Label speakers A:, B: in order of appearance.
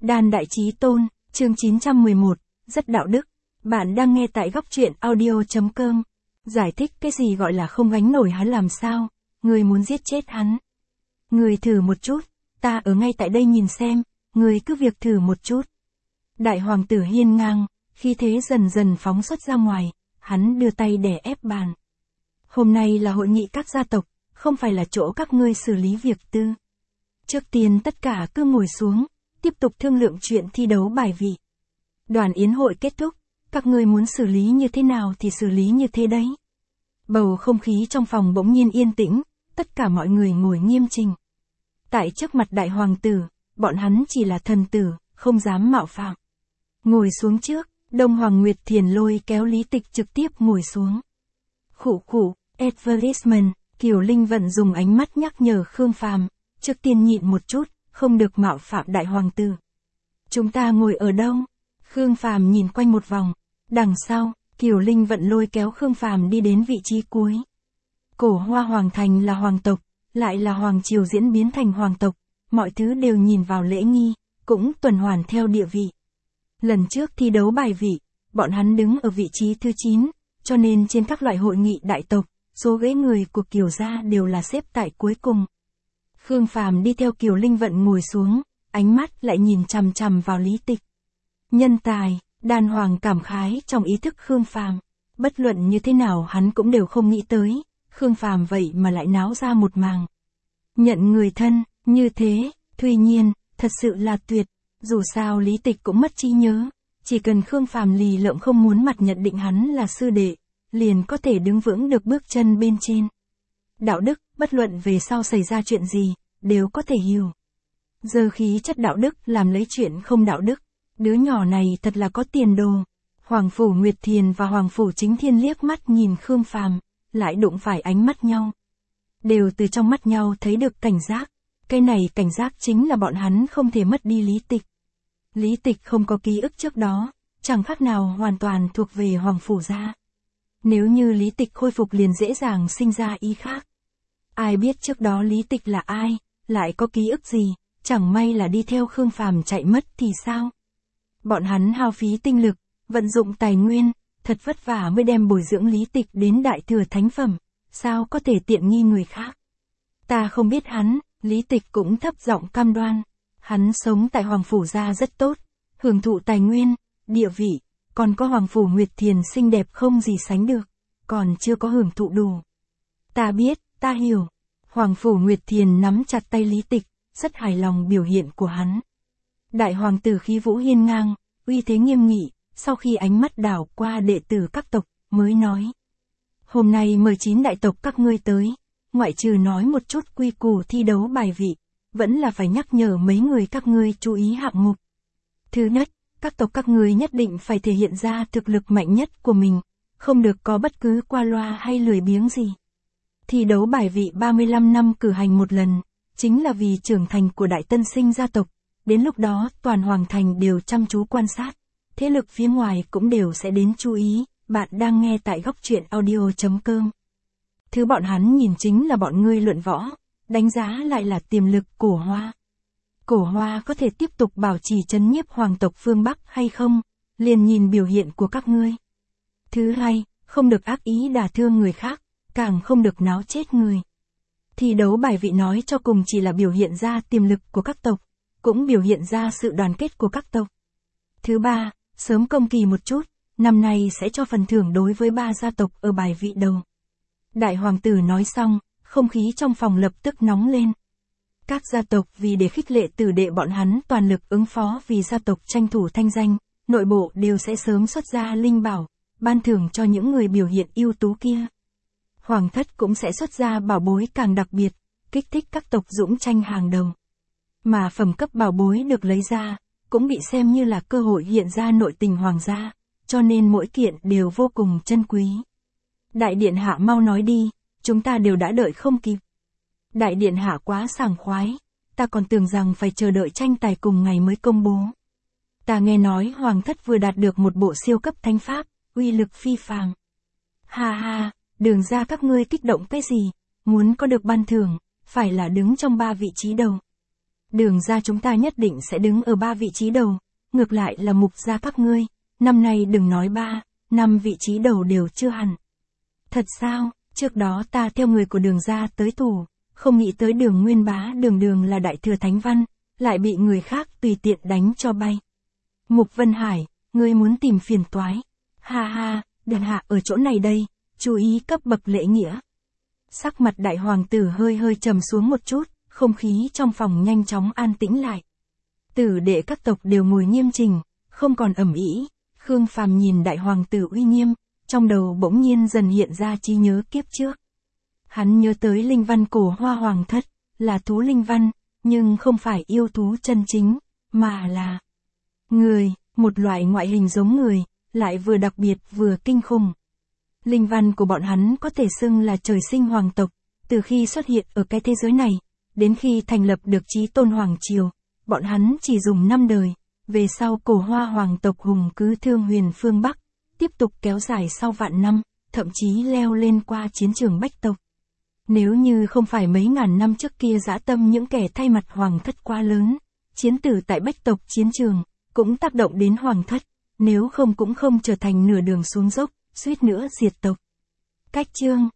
A: Đan Đại Chí Tôn, chương 911, rất đạo đức. Bạn đang nghe tại góc truyện audio.com. Giải thích cái gì gọi là không gánh nổi hắn làm sao, người muốn giết chết hắn. Người thử một chút, ta ở ngay tại đây nhìn xem, người cứ việc thử một chút. Đại hoàng tử hiên ngang, khi thế dần dần phóng xuất ra ngoài, hắn đưa tay đè ép bàn. Hôm nay là hội nghị các gia tộc, không phải là chỗ các ngươi xử lý việc tư. Trước tiên tất cả cứ ngồi xuống, tiếp tục thương lượng chuyện thi đấu bài vị. Đoàn yến hội kết thúc, các ngươi muốn xử lý như thế nào thì xử lý như thế đấy. Bầu không khí trong phòng bỗng nhiên yên tĩnh, tất cả mọi người ngồi nghiêm chỉnh. Tại trước mặt đại hoàng tử, bọn hắn chỉ là thần tử, không dám mạo phạm. Ngồi xuống trước, Đông Hoàng Nguyệt Thiền lôi kéo Lý Tịch trực tiếp ngồi xuống. Khụ khụ, advertisement, Kiều Linh Vận dùng ánh mắt nhắc nhở Khương Phàm, trước tiên nhịn một chút, không được mạo phạm đại hoàng tử. Chúng ta ngồi ở đâu? Khương Phàm nhìn quanh một vòng, đằng sau, Kiều Linh Vận lôi kéo Khương Phàm đi đến vị trí cuối. Cổ Hoa Hoàng Thành là hoàng tộc, lại là hoàng triều diễn biến thành hoàng tộc, mọi thứ đều nhìn vào lễ nghi, cũng tuần hoàn theo địa vị. Lần trước thi đấu bài vị, bọn hắn đứng ở vị trí thứ 9, cho nên trên các loại hội nghị đại tộc, số ghế người của Kiều gia đều là xếp tại cuối cùng. Khương Phàm đi theo Kiều Linh Vận ngồi xuống, ánh mắt lại nhìn chằm chằm vào Lý Tịch. Nhân tài, Đan Hoàng cảm khái trong ý thức Khương Phàm, bất luận như thế nào hắn cũng đều không nghĩ tới, Khương Phàm vậy mà lại náo ra một màng. Nhận người thân, như thế, Thùy Nhiên, thật sự là tuyệt, dù sao Lý Tịch cũng mất trí nhớ, chỉ cần Khương Phàm lì lợm không muốn mặt nhận định hắn là sư đệ, liền có thể đứng vững được bước chân bên trên. Đạo đức, bất luận về sau xảy ra chuyện gì, đều có thể hiểu. Giờ khí chất đạo đức làm lấy chuyện không đạo đức, đứa nhỏ này thật là có tiền đồ. Hoàng phủ Nguyệt Thiền và Hoàng phủ Chính Thiên liếc mắt nhìn Khương Phàm, lại đụng phải ánh mắt nhau. Đều từ trong mắt nhau thấy được cảnh giác, cái này cảnh giác chính là bọn hắn không thể mất đi Lý Tịch. Lý Tịch không có ký ức trước đó, chẳng khác nào hoàn toàn thuộc về Hoàng phủ gia. Nếu như Lý Tịch khôi phục liền dễ dàng sinh ra ý khác. Ai biết trước đó Lý Tịch là ai, lại có ký ức gì, chẳng may là đi theo Khương Phàm chạy mất thì sao? Bọn hắn hao phí tinh lực, vận dụng tài nguyên, thật vất vả mới đem bồi dưỡng Lý Tịch đến đại thừa thánh phẩm, sao có thể tiện nghi người khác? Ta không biết hắn, Lý Tịch cũng thấp giọng cam đoan. Hắn sống tại Hoàng phủ gia rất tốt, hưởng thụ tài nguyên, địa vị, còn có Hoàng phủ Nguyệt Thiền xinh đẹp không gì sánh được, còn chưa có hưởng thụ đủ. Ta biết, ta hiểu. Hoàng phủ Nguyệt Thiền nắm chặt tay Lý Tịch, rất hài lòng biểu hiện của hắn. Đại hoàng tử khí vũ hiên ngang, uy thế nghiêm nghị, sau khi ánh mắt đảo qua đệ tử các tộc, mới nói. Hôm nay mời 9 đại tộc các ngươi tới, ngoại trừ nói một chút quy củ thi đấu bài vị, vẫn là phải nhắc nhở mấy người các ngươi chú ý hạng mục. Thứ nhất, các tộc các ngươi nhất định phải thể hiện ra thực lực mạnh nhất của mình, không được có bất cứ qua loa hay lười biếng gì. Thi đấu bài vị 35 năm cử hành một lần, chính là vì trưởng thành của đại tân sinh gia tộc, đến lúc đó toàn hoàng thành đều chăm chú quan sát, thế lực phía ngoài cũng đều sẽ đến chú ý, bạn đang nghe tại góc truyện audio.com. Thứ bọn hắn nhìn chính là bọn ngươi luận võ, đánh giá lại là tiềm lực Cổ Hoa. Cổ Hoa có thể tiếp tục bảo trì trấn nhiếp hoàng tộc phương Bắc hay không, liền nhìn biểu hiện của các ngươi. Thứ hai, không được ác ý đả thương người khác, càng không được náo chết người. Thi đấu bài vị nói cho cùng chỉ là biểu hiện ra tiềm lực của các tộc, cũng biểu hiện ra sự đoàn kết của các tộc. Thứ ba, sớm công kỳ một chút, năm nay sẽ cho phần thưởng đối với 3 gia tộc ở bài vị đầu. Đại hoàng tử nói xong, không khí trong phòng lập tức nóng lên. Các gia tộc vì để khích lệ tử đệ bọn hắn toàn lực ứng phó vì gia tộc tranh thủ thanh danh, nội bộ đều sẽ sớm xuất ra linh bảo, ban thưởng cho những người biểu hiện ưu tú kia. Hoàng thất cũng sẽ xuất ra bảo bối càng đặc biệt, kích thích các tộc dũng tranh hàng đầu. Mà phẩm cấp bảo bối được lấy ra, cũng bị xem như là cơ hội hiện ra nội tình hoàng gia, cho nên mỗi kiện đều vô cùng chân quý. Đại điện hạ mau nói đi, chúng ta đều đã đợi không kịp. Đại điện hạ quá sảng khoái, ta còn tưởng rằng phải chờ đợi tranh tài cùng ngày mới công bố. Ta nghe nói hoàng thất vừa đạt được một bộ siêu cấp thánh pháp, uy lực phi phàm. Ha ha, đường ra các ngươi kích động cái gì, muốn có được ban thưởng, phải là đứng trong 3 vị trí đầu. Đường gia chúng ta nhất định sẽ đứng ở 3 vị trí đầu, ngược lại là Mục gia các ngươi, năm nay đừng nói 3, 5 vị trí đầu đều chưa hẳn. Thật sao, trước đó ta theo người của Đường gia tới tù, không nghĩ tới Đường Nguyên Bá đường là đại thừa thánh văn, lại bị người khác tùy tiện đánh cho bay. Mục Vân Hải, ngươi muốn tìm phiền toái. Ha ha, điện hạ ở chỗ này đây, chú ý cấp bậc lễ nghĩa. Sắc mặt đại hoàng tử hơi trầm xuống một chút, không khí trong phòng nhanh chóng an tĩnh lại. Tử đệ các tộc đều ngồi nghiêm chỉnh, không còn ầm ĩ. Khương Phàm nhìn đại hoàng tử uy nghiêm, trong đầu bỗng nhiên dần hiện ra trí nhớ kiếp trước. Hắn nhớ tới linh văn cổ hoa hoàng thất, là thú linh văn, nhưng không phải yêu thú chân chính, mà là người, một loại ngoại hình giống người, lại vừa đặc biệt vừa kinh khủng. Linh văn của bọn hắn có thể xưng là trời sinh hoàng tộc, từ khi xuất hiện ở cái thế giới này, đến khi thành lập được chí tôn hoàng triều, bọn hắn chỉ dùng 5 đời, về sau cổ hoa hoàng tộc hùng cứ thương huyền phương Bắc, tiếp tục kéo dài sau vạn năm, thậm chí leo lên qua chiến trường bách tộc. Nếu như không phải mấy ngàn năm trước kia dã tâm những kẻ thay mặt hoàng thất quá lớn, chiến tử tại bách tộc chiến trường, cũng tác động đến hoàng thất, nếu không cũng không trở thành nửa đường xuống dốc, suýt nữa diệt tộc. Cách chương